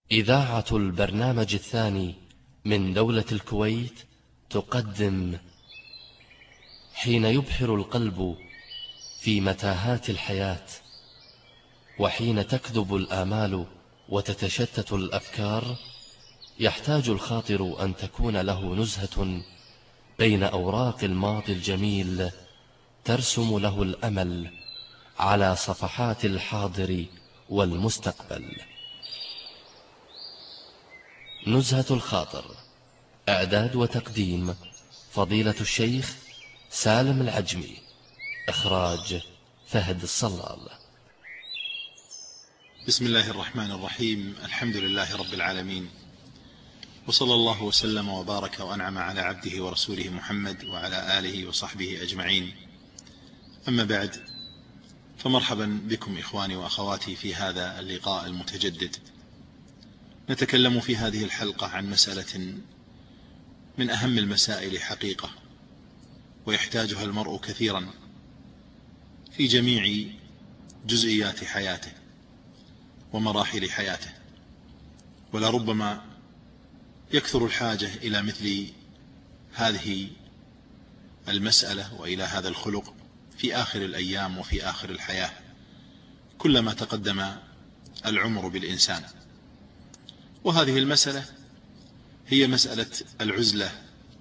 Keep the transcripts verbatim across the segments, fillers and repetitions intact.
إذاعة البرنامج الثاني من دولة الكويت تقدم حين يبحر القلب في متاهات الحياة، وحين تكذب الآمال وتتشتت الأفكار، يحتاج الخاطر أن تكون له نزهة بين أوراق الماضي الجميل ترسم له الأمل على صفحات الحاضر والمستقبل. نزهة الخاطر، إعداد وتقديم فضيلة الشيخ سالم العجمي، إخراج فهد الصلال. بسم الله الرحمن الرحيم. الحمد لله رب العالمين، وصلى الله وسلم وبارك وأنعم على عبده ورسوله محمد وعلى آله وصحبه أجمعين. أما بعد، فمرحبا بكم إخواني وأخواتي في هذا اللقاء المتجدد. نتكلم في هذه الحلقة عن مسألة من أهم المسائل حقيقة، ويحتاجها المرء كثيرا في جميع جزئيات حياته ومراحل حياته، ولربما يكثر الحاجة إلى مثل هذه المسألة وإلى هذا الخلق في آخر الأيام وفي آخر الحياة كلما تقدم العمر بالإنسان. وهذه المسألة هي مسألة العزلة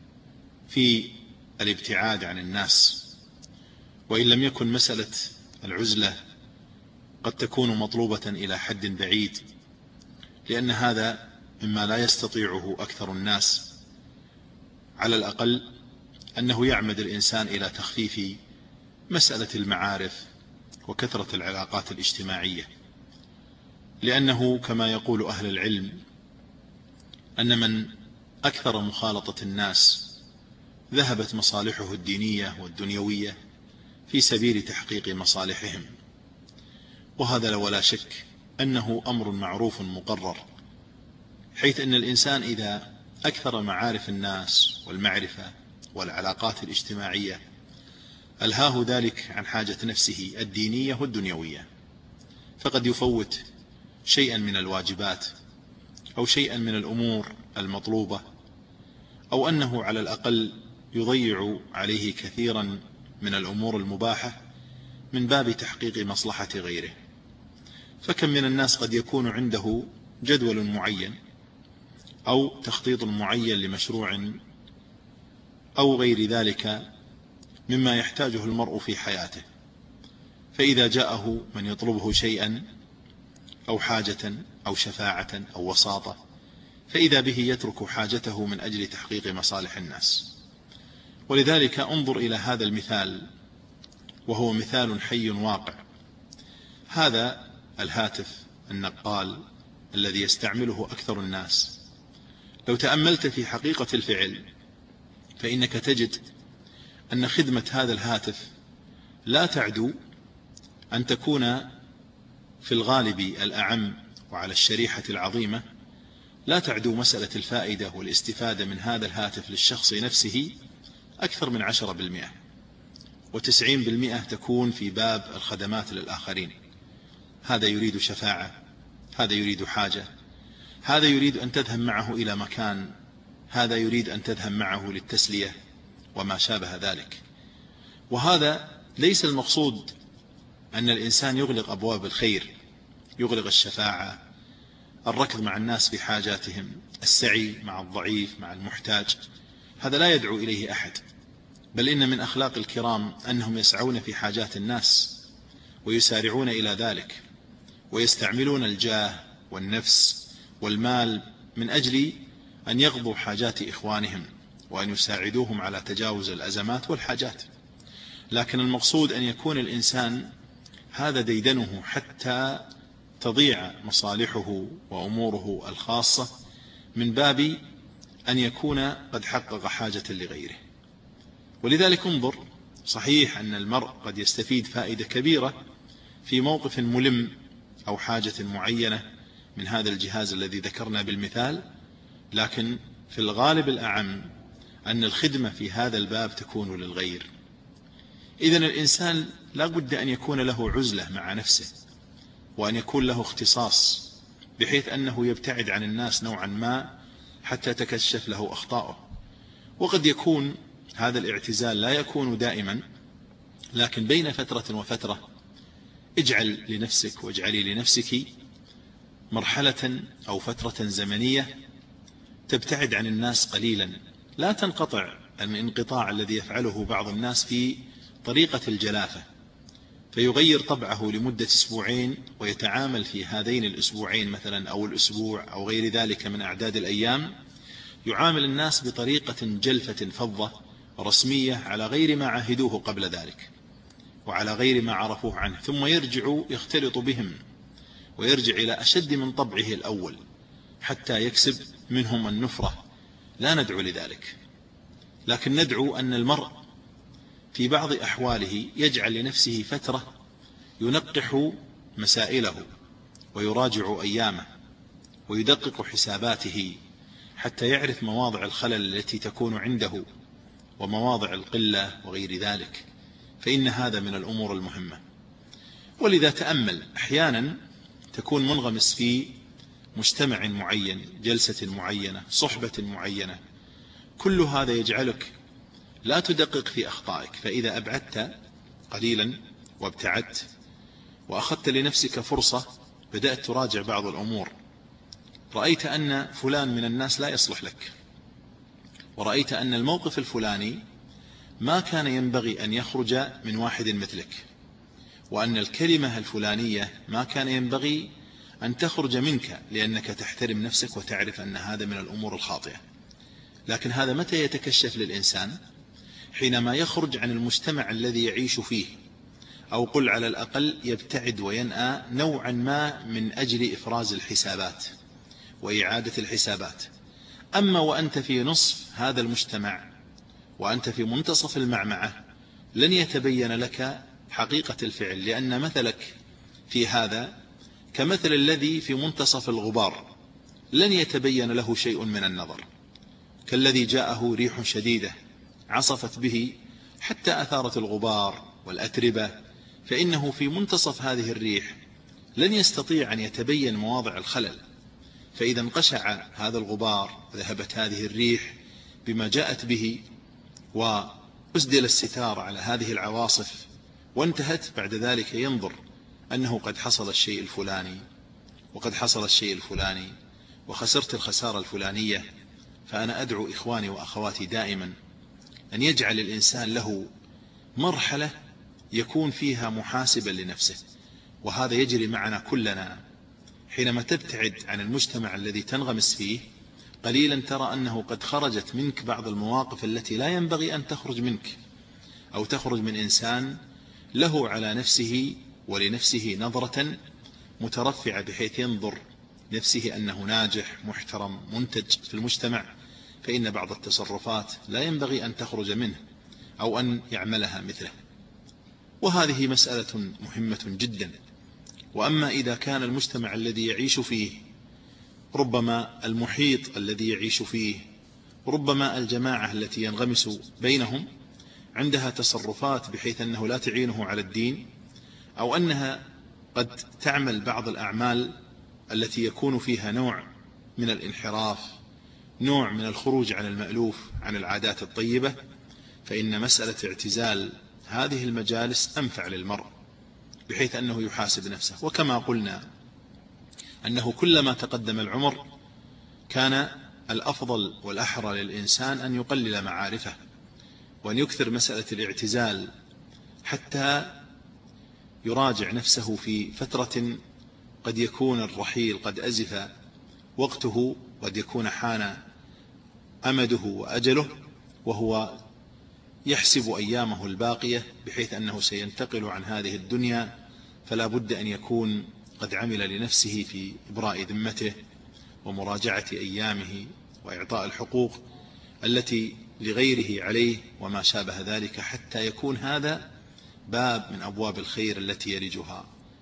في الابتعاد عن الناس، وإن لم يكن مسألة العزلة قد تكون مطلوبة إلى حد بعيد، لأن هذا مما لا يستطيعه أكثر الناس. على الأقل أنه يعمد الإنسان إلى تخفيف مسألة المعارف وكثرة العلاقات الاجتماعية، لأنه كما يقول أهل العلم أن من أكثر مخالطة الناس ذهبت مصالحه الدينية والدنيوية في سبيل تحقيق مصالحهم، وهذا ولا شك أنه أمر معروف مقرر، حيث أن الإنسان إذا أكثر معارف الناس والمعرفة والعلاقات الاجتماعية ألهاه ذلك عن حاجة نفسه الدينية والدنيوية، فقد يفوت شيئا من الواجبات أو شيئا من الأمور المطلوبة، أو أنه على الأقل يضيع عليه كثيرا من الأمور المباحة من باب تحقيق مصلحة غيره. فكم من الناس قد يكون عنده جدول معين أو تخطيط معين لمشروع أو غير ذلك مما يحتاجه المرء في حياته، فإذا جاءه من يطلبه شيئا أو حاجة أو شفاعة أو وساطة، فإذا به يترك حاجته من أجل تحقيق مصالح الناس. ولذلك انظر إلى هذا المثال، وهو مثال حي واقع. هذا الهاتف النقال الذي يستعمله أكثر الناس، لو تأملت في حقيقة الفعل فإنك تجد أن خدمة هذا الهاتف لا تعدو أن تكون في الغالب الأعم وعلى الشريحة العظيمة، لا تعدو مسألة الفائدة والاستفادة من هذا الهاتف للشخص نفسه أكثر من عشرة بالمئة، وتسعين بالمئة تكون في باب الخدمات للآخرين. هذا يريد شفاعة، هذا يريد حاجة، هذا يريد أن تذهب معه إلى مكان، هذا يريد أن تذهب معه للتسلية وما شابه ذلك. وهذا ليس المقصود أن الإنسان يغلق أبواب الخير، يغلق الشفاعة، الركض مع الناس في حاجاتهم، السعي مع الضعيف مع المحتاج، هذا لا يدعو إليه أحد. بل إن من أخلاق الكرام أنهم يسعون في حاجات الناس ويسارعون إلى ذلك، ويستعملون الجاه والنفس والمال من أجل أن يقضوا حاجات إخوانهم وأن يساعدوهم على تجاوز الأزمات والحاجات. لكن المقصود أن يكون الإنسان هذا ديدنه حتى تضيع مصالحه وأموره الخاصة من باب أن يكون قد حقق حاجة لغيره. ولذلك انظر، صحيح أن المرء قد يستفيد فائدة كبيرة في موقف ملم أو حاجة معينة من هذا الجهاز الذي ذكرنا بالمثال، لكن في الغالب الأعم أن الخدمة في هذا الباب تكون للغير. إذن الإنسان لا بد أن يكون له عزلة مع نفسه، وأن يكون له اختصاص بحيث أنه يبتعد عن الناس نوعا ما حتى تكشف له أخطاؤه. وقد يكون هذا الاعتزال لا يكون دائما، لكن بين فترة وفترة اجعل لنفسك واجعلي لنفسك مرحلة أو فترة زمنية تبتعد عن الناس قليلا، لا تنقطع الانقطاع الذي يفعله بعض الناس في طريقة الجلافة، فيغير طبعه لمدة أسبوعين ويتعامل في هذين الأسبوعين مثلا أو الأسبوع أو غير ذلك من أعداد الأيام، يعامل الناس بطريقة جلفة فضة رسمية على غير ما عهدوه قبل ذلك وعلى غير ما عرفوه عنه، ثم يرجع يختلط بهم ويرجع إلى أشد من طبعه الأول حتى يكسب منهم النفرة. لا ندعو لذلك، لكن ندعو أن المرء في بعض أحواله يجعل لنفسه فترة ينقح مسائله ويراجع أيامه ويدقق حساباته حتى يعرف مواضع الخلل التي تكون عنده ومواضع القلة وغير ذلك، فإن هذا من الأمور المهمة. ولذا تأمل، أحيانا تكون منغمس في مجتمع معين، جلسة معينة، صحبة معينة، كل هذا يجعلك لا تدقق في أخطائك، فإذا أبعدت قليلا وابتعدت وأخذت لنفسك فرصة بدأت تراجع بعض الأمور، رأيت أن فلان من الناس لا يصلح لك، ورأيت أن الموقف الفلاني ما كان ينبغي أن يخرج من واحد مثلك، وأن الكلمة الفلانية ما كان ينبغي أن تخرج منك لأنك تحترم نفسك وتعرف أن هذا من الأمور الخاطئة. لكن هذا متى يتكشف للإنسان؟ حينما يخرج عن المجتمع الذي يعيش فيه، أو قل على الأقل يبتعد وينأى نوعا ما من أجل إفراز الحسابات وإعادة الحسابات. أما وأنت في نصف هذا المجتمع وأنت في منتصف المعمعة لن يتبين لك حقيقة الفعل، لأن مثلك في هذا كمثل الذي في منتصف الغبار لن يتبين له شيء من النظر، كالذي جاءه ريح شديدة عصفت به حتى أثارت الغبار والأتربة، فإنه في منتصف هذه الريح لن يستطيع أن يتبين مواضع الخلل. فإذا انقشع هذا الغبار وذهبت هذه الريح بما جاءت به وأسدل الستار على هذه العواصف وانتهت، بعد ذلك ينظر أنه قد حصل الشيء الفلاني وقد حصل الشيء الفلاني وخسرت الخسارة الفلانية. فأنا أدعو إخواني وأخواتي دائما أن يجعل الإنسان له مرحلة يكون فيها محاسبا لنفسه، وهذا يجري معنا كلنا. حينما تبتعد عن المجتمع الذي تنغمس فيه قليلا ترى أنه قد خرجت منك بعض المواقف التي لا ينبغي أن تخرج منك، أو تخرج من إنسان له على نفسه ولنفسه نظرة مترفعة بحيث ينظر نفسه أنه ناجح محترم منتج في المجتمع، فإن بعض التصرفات لا ينبغي أن تخرج منه أو أن يعملها مثله. وهذه مسألة مهمة جدا. وأما إذا كان المجتمع الذي يعيش فيه، ربما المحيط الذي يعيش فيه، ربما الجماعة التي ينغمس بينهم عندها تصرفات بحيث أنه لا تعينه على الدين، أو أنها قد تعمل بعض الأعمال التي يكون فيها نوع من الانحراف، نوع من الخروج عن المألوف عن العادات الطيبة، فإن مسألة اعتزال هذه المجالس أنفع للمرء بحيث أنه يحاسب نفسه. وكما قلنا أنه كلما تقدم العمر كان الأفضل والأحرى للإنسان أن يقلل معارفه وأن يكثر مسألة الاعتزال حتى يراجع نفسه في فترة قد يكون الرحيل قد أزف وقته، قد يكون حان أمده وأجله، وهو يحسب أيامه الباقية بحيث أنه سينتقل عن هذه الدنيا، فلا بد أن يكون قد عمل لنفسه في إبراء ذمته ومراجعة أيامه وإعطاء الحقوق التي لغيره عليه وما شابه ذلك، حتى يكون هذا باب من أبواب الخير التي يرجها.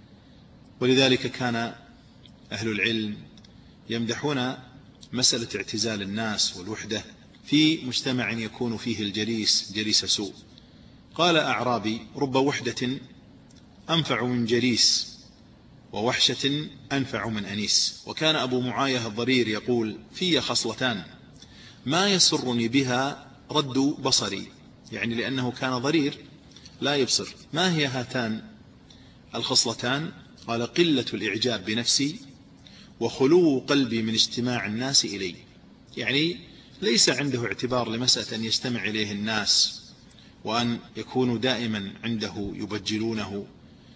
ولذلك كان أهل العلم يمدحون مسألة اعتزال الناس والوحدة في مجتمع يكون فيه الجليس جليس سوء. قال أعرابي: رب وحدة أنفع من جليس ووحشة أنفع من أنيس. وكان أبو معاية الضرير يقول: في خصلتان ما يسرني بها رد بصري، يعني لأنه كان ضرير لا يبصر. ما هي هاتان الخصلتان؟ قال: قلة الإعجاب بنفسي، وخلو قلبي من اجتماع الناس إلي. يعني ليس عنده اعتبار لمسألة أن يستمع إليه الناس وأن يكونوا دائما عنده يبجلونه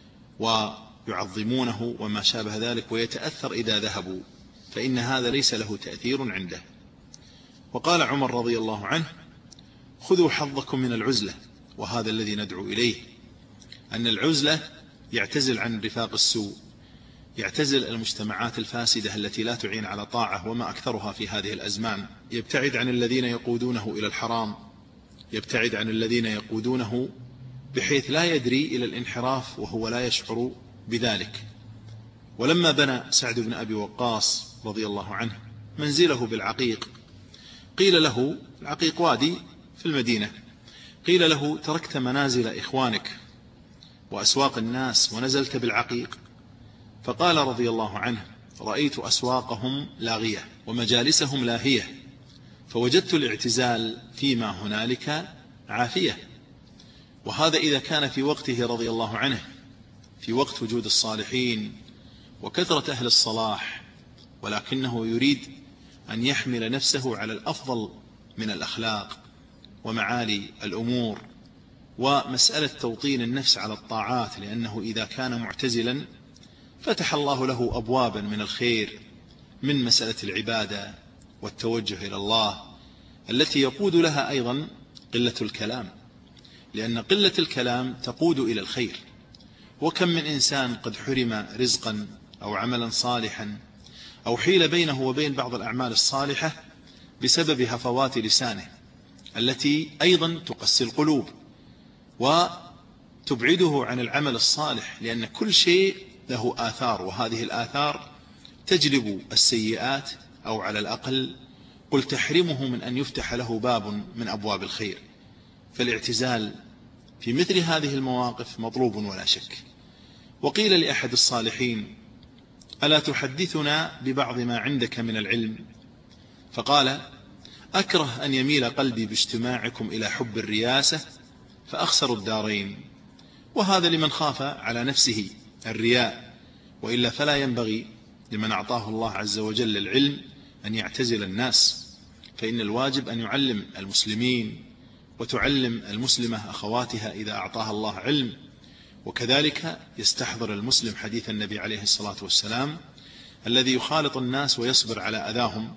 ويعظمونه وما شابه ذلك، ويتأثر إذا ذهبوا، فإن هذا ليس له تأثير عنده. وقال عمر رضي الله عنه: خذوا حظكم من العزلة. وهذا الذي ندعو إليه، أن العزلة يعتزل عن رفاق السوء، يعتزل المجتمعات الفاسدة التي لا تعين على طاعة وما أكثرها في هذه الأزمان، يبتعد عن الذين يقودونه إلى الحرام، يبتعد عن الذين يقودونه بحيث لا يدري إلى الانحراف وهو لا يشعر بذلك. ولما بنى سعد بن أبي وقاص رضي الله عنه منزله بالعقيق، قيل له، العقيق وادي في المدينة، قيل له: تركت منازل إخوانك وأسواق الناس ونزلت بالعقيق؟ فقال رضي الله عنه: رأيت أسواقهم لاغية ومجالسهم لاهية، فوجدت الاعتزال فيما هنالك عافية. وهذا إذا كان في وقته رضي الله عنه، في وقت وجود الصالحين وكثرة أهل الصلاح، ولكنه يريد أن يحمل نفسه على الأفضل من الأخلاق ومعالي الأمور ومسألة توطين النفس على الطاعات، لأنه إذا كان معتزلا فتح الله له أبوابا من الخير، من مسألة العبادة والتوجه إلى الله، التي يقود لها أيضا قلة الكلام، لأن قلة الكلام تقود إلى الخير. وكم من إنسان قد حرم رزقا أو عملا صالحا أو حيل بينه وبين بعض الأعمال الصالحة بسبب هفوات لسانه، التي أيضا تقسي القلوب وتبعده عن العمل الصالح، لأن كل شيء له آثار، وهذه الآثار تجلب السيئات، أو على الأقل قل تحرمه من أن يفتح له باب من أبواب الخير. فالاعتزال في مثل هذه المواقف مطلوب ولا شك. وقيل لأحد الصالحين: ألا تحدثنا ببعض ما عندك من العلم؟ فقال: أكره أن يميل قلبي باجتماعكم إلى حب الرياسة فأخسر الدارين. وهذا لمن خاف على نفسه الرياء، وإلا فلا ينبغي لمن أعطاه الله عز وجل العلم أن يعتزل الناس، فإن الواجب أن يعلم المسلمين وتعلم المسلمة أخواتها إذا أعطاها الله علم. وكذلك يستحضر المسلم حديث النبي عليه الصلاة والسلام: الذي يخالط الناس ويصبر على أذاهم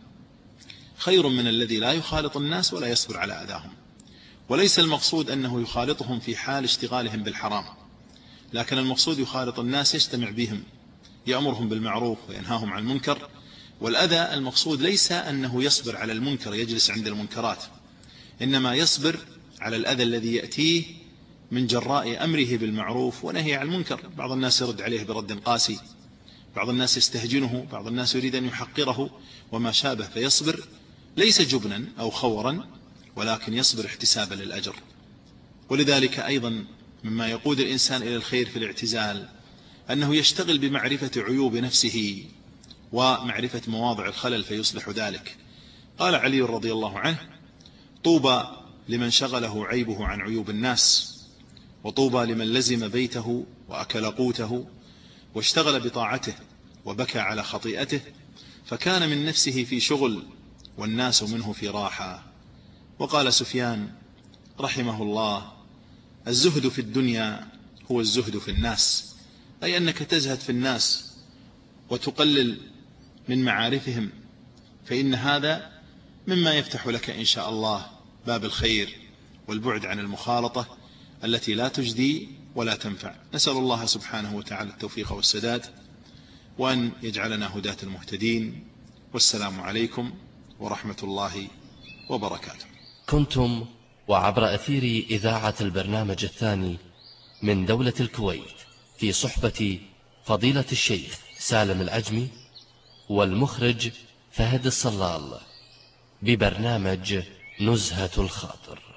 خير من الذي لا يخالط الناس ولا يصبر على أذاهم. وليس المقصود أنه يخالطهم في حال اشتغالهم بالحرام، لكن المقصود يخالط الناس يجتمع بهم، يأمرهم بالمعروف وينهاهم عن المنكر. والأذى المقصود ليس أنه يصبر على المنكر يجلس عند المنكرات، إنما يصبر على الأذى الذي يأتيه من جراء أمره بالمعروف ونهي عن المنكر. بعض الناس يرد عليه برد قاسي، بعض الناس يستهجنه، بعض الناس يريد أن يحقره وما شابه، فيصبر ليس جبنا أو خورا، ولكن يصبر احتسابا للأجر. ولذلك أيضا مما يقود الإنسان إلى الخير في الاعتزال أنه يشتغل بمعرفة عيوب نفسه ومعرفة مواضع الخلل فيصلح ذلك. قال علي رضي الله عنه: طوبى لمن شغله عيبه عن عيوب الناس، وطوبى لمن لزم بيته وأكل قوته واشتغل بطاعته وبكى على خطيئته، فكان من نفسه في شغل والناس منه في راحة. وقال سفيان رحمه الله: الزهد في الدنيا هو الزهد في الناس، أي أنك تزهد في الناس وتقلل من معارفهم، فإن هذا مما يفتح لك إن شاء الله باب الخير والبعد عن المخالطة التي لا تجدي ولا تنفع. نسأل الله سبحانه وتعالى التوفيق والسداد، وأن يجعلنا هداة المهتدين. والسلام عليكم ورحمة الله وبركاته. كنتم وعبر أثير إذاعة البرنامج الثاني من دولة الكويت في صحبة فضيلة الشيخ سالم العجمي والمخرج فهد الصلال ببرنامج نزهة الخاطر.